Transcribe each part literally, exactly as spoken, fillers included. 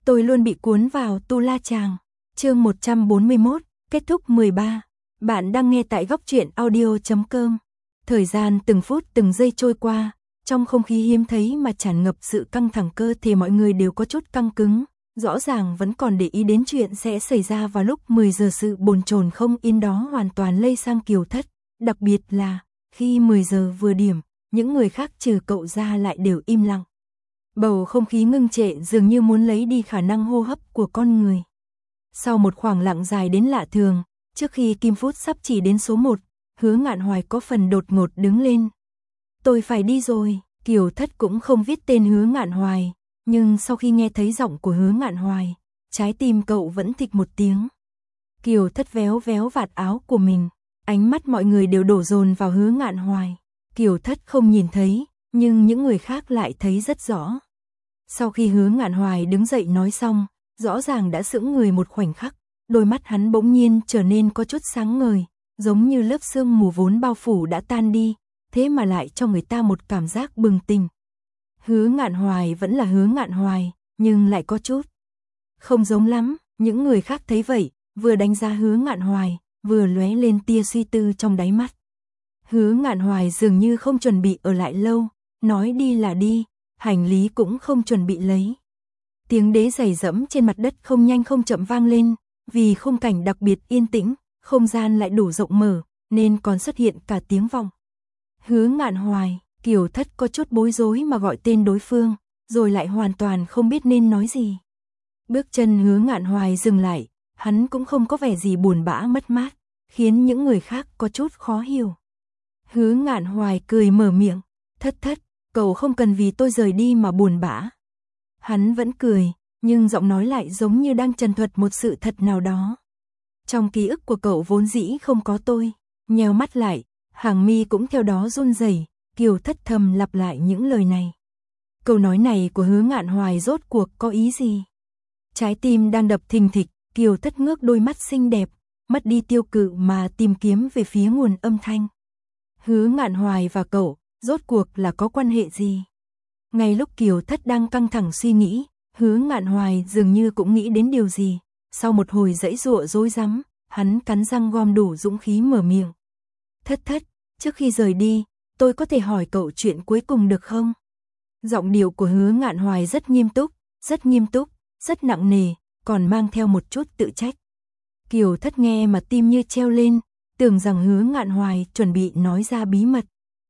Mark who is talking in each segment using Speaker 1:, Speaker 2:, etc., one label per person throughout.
Speaker 1: Tôi luôn bị cuốn vào Tu La Chàng. Chương một trăm bốn mươi mốt, kết thúc mười ba. Bạn đang nghe tại góc truyện audio chấm com. Thời gian từng phút từng giây trôi qua, trong không khí hiếm thấy mà tràn ngập sự căng thẳng, cơ thể mọi người đều có chút căng cứng, rõ ràng vẫn còn để ý đến chuyện sẽ xảy ra vào lúc mười giờ. Sự bồn chồn không yên đó hoàn toàn lây sang Kiều Thất, đặc biệt là khi mười giờ vừa điểm, những người khác trừ cậu ra lại đều im lặng. Bầu không khí ngưng trệ dường như muốn lấy đi khả năng hô hấp của con người. Sau một khoảng lặng dài đến lạ thường, trước khi kim phút sắp chỉ đến số một, Hứa Ngạn Hoài có phần đột ngột đứng lên. Tôi phải đi rồi. Kiều Thất cũng không viết tên Hứa Ngạn Hoài, nhưng sau khi nghe thấy giọng của Hứa Ngạn Hoài, trái tim cậu vẫn thịch một tiếng. Kiều Thất véo véo vạt áo của mình, ánh mắt mọi người đều đổ dồn vào Hứa Ngạn Hoài. Kiều Thất không nhìn thấy, nhưng những người khác lại thấy rất rõ. Sau khi Hứa Ngạn Hoài đứng dậy nói xong, rõ ràng đã sững người một khoảnh khắc, đôi mắt hắn bỗng nhiên trở nên có chút sáng ngời, giống như lớp sương mù vốn bao phủ đã tan đi, thế mà lại cho người ta một cảm giác bừng tỉnh. Hứa Ngạn Hoài vẫn là Hứa Ngạn Hoài, nhưng lại có chút không giống lắm. Những người khác thấy vậy, vừa đánh giá Hứa Ngạn Hoài, vừa lóe lên tia suy tư trong đáy mắt. Hứa Ngạn Hoài dường như không chuẩn bị ở lại lâu, nói đi là đi, hành lý cũng không chuẩn bị lấy. Tiếng đế giày dẫm trên mặt đất không nhanh không chậm vang lên, vì khung cảnh đặc biệt yên tĩnh, không gian lại đủ rộng mở, nên còn xuất hiện cả tiếng vọng. Hứa Ngạn Hoài, Kiều Thất có chút bối rối mà gọi tên đối phương, rồi lại hoàn toàn không biết nên nói gì. Bước chân Hứa Ngạn Hoài dừng lại, hắn cũng không có vẻ gì buồn bã mất mát, khiến những người khác có chút khó hiểu. Hứa Ngạn Hoài cười mở miệng, Thất Thất, cậu không cần vì tôi rời đi mà buồn bã. Hắn vẫn cười, nhưng giọng nói lại giống như đang trần thuật một sự thật nào đó. Trong ký ức của cậu vốn dĩ không có tôi. Nheo mắt lại, hàng mi cũng theo đó run rẩy. Kiều Thất thầm lặp lại những lời này. Câu nói này của Hứa Ngạn Hoài rốt cuộc có ý gì? Trái tim đang đập thình thịch, Kiều Thất ngước đôi mắt xinh đẹp, mất đi tiêu cự mà tìm kiếm về phía nguồn âm thanh. Hứa Ngạn Hoài và cậu, rốt cuộc là có quan hệ gì? Ngay lúc Kiều Thất đang căng thẳng suy nghĩ, Hứa Ngạn Hoài dường như cũng nghĩ đến điều gì. Sau một hồi giãy giụa rối rắm, hắn cắn răng gom đủ dũng khí mở miệng. Thất Thất, trước khi rời đi, tôi có thể hỏi cậu chuyện cuối cùng được không? Giọng điệu của Hứa Ngạn Hoài rất nghiêm túc, rất nghiêm túc, rất nặng nề, còn mang theo một chút tự trách. Kiều Thất nghe mà tim như treo lên, tưởng rằng Hứa Ngạn Hoài chuẩn bị nói ra bí mật.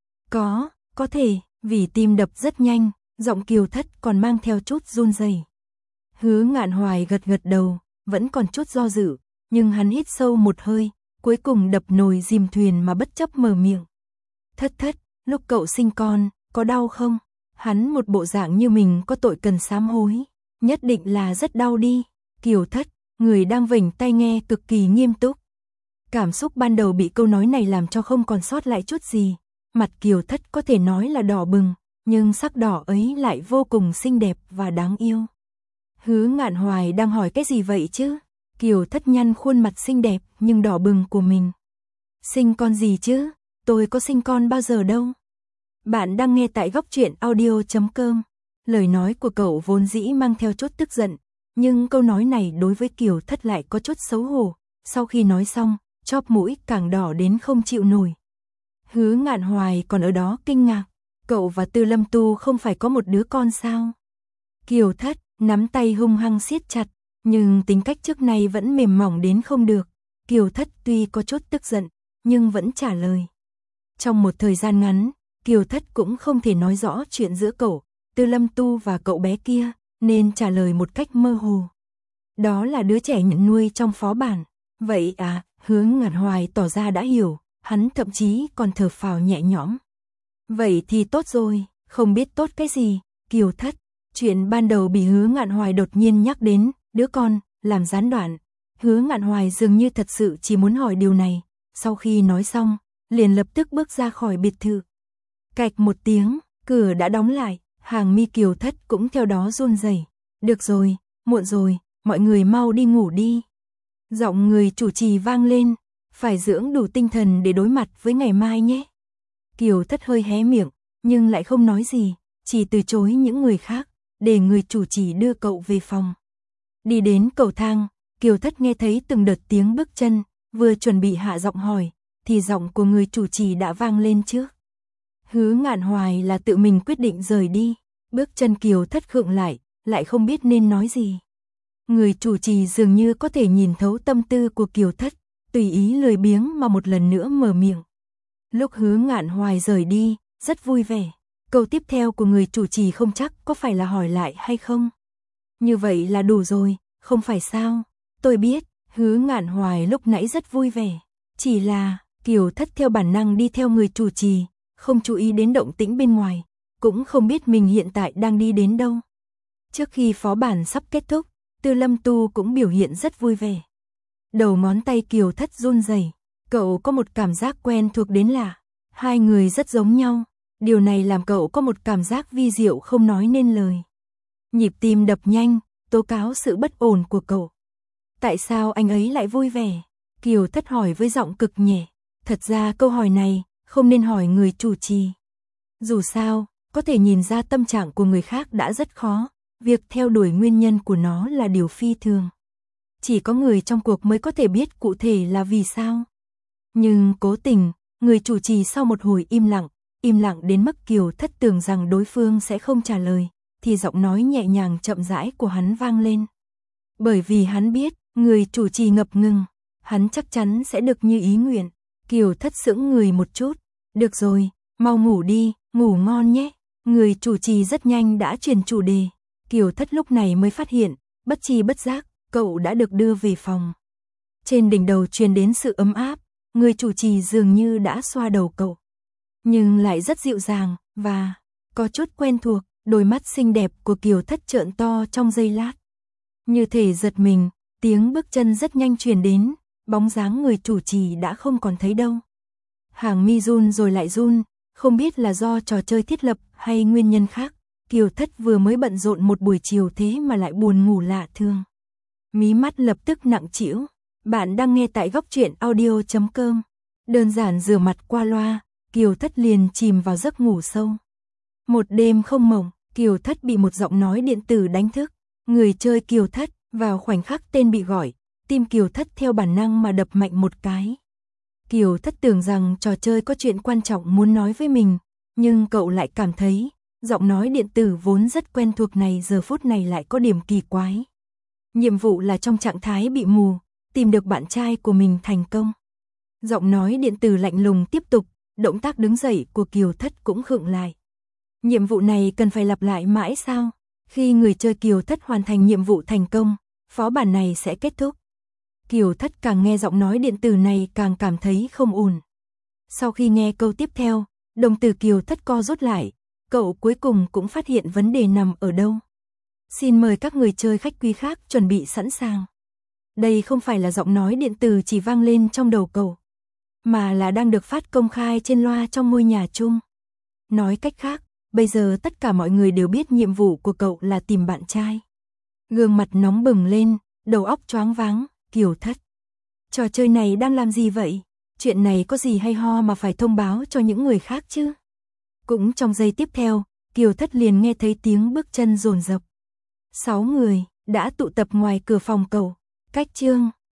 Speaker 1: Có, có thể, vì tim đập rất nhanh, giọng Kiều Thất còn mang theo chút run rẩy. Hứa Ngạn Hoài gật gật đầu, vẫn còn chút do dự, nhưng hắn hít sâu một hơi, cuối cùng đập nồi dìm thuyền mà bất chấp mở miệng. Thất Thất, lúc cậu sinh con, có đau không? Hắn một bộ dạng như mình có tội cần sám hối, nhất định là rất đau đi. Kiều Thất, người đang vểnh tay nghe cực kỳ nghiêm túc. Cảm xúc ban đầu bị câu nói này làm cho không còn sót lại chút gì. Mặt Kiều Thất có thể nói là đỏ bừng, nhưng sắc đỏ ấy lại vô cùng xinh đẹp và đáng yêu. Hứa Ngạn Hoài đang hỏi cái gì vậy chứ? Kiều Thất nhăn khuôn mặt xinh đẹp nhưng đỏ bừng của mình. Sinh con gì chứ? Tôi có sinh con bao giờ đâu. Bạn đang nghe tại góc truyện audio chấm com. Lời nói của cậu vốn dĩ mang theo chút tức giận, nhưng câu nói này đối với Kiều Thất lại có chút xấu hổ. Sau khi nói xong, chóp mũi càng đỏ đến không chịu nổi. Hứa Ngạn Hoài còn ở đó kinh ngạc. Cậu và Tư Lâm Tu không phải có một đứa con sao? Kiều Thất nắm tay hung hăng siết chặt, nhưng tính cách trước nay vẫn mềm mỏng đến không được. Kiều Thất tuy có chút tức giận, nhưng vẫn trả lời. Trong một thời gian ngắn, Kiều Thất cũng không thể nói rõ chuyện giữa cậu, Tư Lâm Tu và cậu bé kia, nên trả lời một cách mơ hồ. Đó là đứa trẻ nhận nuôi trong phó bản. Vậy à? Hứa Ngạn Hoài tỏ ra đã hiểu, hắn thậm chí còn thở phào nhẹ nhõm. Vậy thì tốt rồi, không biết tốt cái gì. Kiều Thất, chuyện ban đầu bị Hứa Ngạn Hoài đột nhiên nhắc đến, đứa con, làm gián đoạn. Hứa Ngạn Hoài dường như thật sự chỉ muốn hỏi điều này. Sau khi nói xong, liền lập tức bước ra khỏi biệt thự. Cạch một tiếng, cửa đã đóng lại, hàng mi Kiều Thất cũng theo đó run rẩy. Được rồi, muộn rồi, mọi người mau đi ngủ đi. Giọng người chủ trì vang lên, phải dưỡng đủ tinh thần để đối mặt với ngày mai nhé. Kiều Thất hơi hé miệng, nhưng lại không nói gì, chỉ từ chối những người khác, để người chủ trì đưa cậu về phòng. Đi đến cầu thang, Kiều Thất nghe thấy từng đợt tiếng bước chân, vừa chuẩn bị hạ giọng hỏi, thì giọng của người chủ trì đã vang lên trước. Hứa Ngạn Hoài là tự mình quyết định rời đi, bước chân Kiều Thất khựng lại, lại không biết nên nói gì. Người chủ trì dường như có thể nhìn thấu tâm tư của Kiều Thất, tùy ý lười biếng mà một lần nữa mở miệng. Lúc Hứa Ngạn Hoài rời đi, rất vui vẻ. Câu tiếp theo của người chủ trì không chắc có phải là hỏi lại hay không. Như vậy là đủ rồi, không phải sao? Tôi biết, Hứa Ngạn Hoài lúc nãy rất vui vẻ. Chỉ là, Kiều Thất theo bản năng đi theo người chủ trì, không chú ý đến động tĩnh bên ngoài, cũng không biết mình hiện tại đang đi đến đâu. Trước khi phó bản sắp kết thúc, Tư Lâm Tu cũng biểu hiện rất vui vẻ. Đầu ngón tay Kiều Thất run rẩy, cậu có một cảm giác quen thuộc đến lạ. Hai người rất giống nhau, điều này làm cậu có một cảm giác vi diệu không nói nên lời. Nhịp tim đập nhanh, tố cáo sự bất ổn của cậu. Tại sao anh ấy lại vui vẻ? Kiều Thất hỏi với giọng cực nhẹ. Thật ra câu hỏi này không nên hỏi người chủ trì. Dù sao, có thể nhìn ra tâm trạng của người khác đã rất khó, việc theo đuổi nguyên nhân của nó là điều phi thường. Chỉ có người trong cuộc mới có thể biết cụ thể là vì sao. Nhưng cố tình, người chủ trì sau một hồi im lặng, im lặng đến mức Kiều Thất tưởng rằng đối phương sẽ không trả lời, thì giọng nói nhẹ nhàng chậm rãi của hắn vang lên. Bởi vì hắn biết, người chủ trì ngập ngừng, hắn chắc chắn sẽ được như ý nguyện. Kiều Thất sững người một chút. Được rồi, mau ngủ đi, ngủ ngon nhé. Người chủ trì rất nhanh đã chuyển chủ đề. Kiều Thất lúc này mới phát hiện, bất tri bất giác, cậu đã được đưa về phòng. Trên đỉnh đầu truyền đến sự ấm áp, người chủ trì dường như đã xoa đầu cậu. Nhưng lại rất dịu dàng, và có chút quen thuộc, đôi mắt xinh đẹp của Kiều Thất trợn to trong giây lát. Như thể giật mình, tiếng bước chân rất nhanh truyền đến, bóng dáng người chủ trì đã không còn thấy đâu. Hàng mi run rồi lại run, không biết là do trò chơi thiết lập hay nguyên nhân khác. Kiều Thất vừa mới bận rộn một buổi chiều thế mà lại buồn ngủ lạ thường. Mí mắt lập tức nặng trĩu. Bạn đang nghe tại góc truyện audio chấm com. Đơn giản rửa mặt qua loa, Kiều Thất liền chìm vào giấc ngủ sâu. Một đêm không mộng, Kiều Thất bị một giọng nói điện tử đánh thức. Người chơi Kiều Thất, vào khoảnh khắc tên bị gọi, tim Kiều Thất theo bản năng mà đập mạnh một cái. Kiều Thất tưởng rằng trò chơi có chuyện quan trọng muốn nói với mình, nhưng cậu lại cảm thấy, giọng nói điện tử vốn rất quen thuộc này giờ phút này lại có điểm kỳ quái. Nhiệm vụ là trong trạng thái bị mù, tìm được bạn trai của mình thành công. Giọng nói điện tử lạnh lùng tiếp tục, động tác đứng dậy của Kiều Thất cũng khựng lại. Nhiệm vụ này cần phải lặp lại mãi sao? Khi người chơi Kiều Thất hoàn thành nhiệm vụ thành công, phó bản này sẽ kết thúc. Kiều Thất càng nghe giọng nói điện tử này càng cảm thấy không ổn. Sau khi nghe câu tiếp theo, đồng tử Kiều Thất co rút lại, cậu cuối cùng cũng phát hiện vấn đề nằm ở đâu. Xin mời các người chơi khách quý khác chuẩn bị sẵn sàng. Đây không phải là giọng nói điện tử chỉ vang lên trong đầu cậu, mà là đang được phát công khai trên loa trong ngôi nhà chung. Nói cách khác, bây giờ tất cả mọi người đều biết nhiệm vụ của cậu là tìm bạn trai. Gương mặt nóng bừng lên, đầu óc choáng váng, Kiều Thất. Trò chơi này đang làm gì vậy? Chuyện này có gì hay ho mà phải thông báo cho những người khác chứ? Cũng trong giây tiếp theo, Kiều Thất liền nghe thấy tiếng bước chân dồn dập. Sáu người đã tụ tập ngoài cửa phòng cậu. Cách chương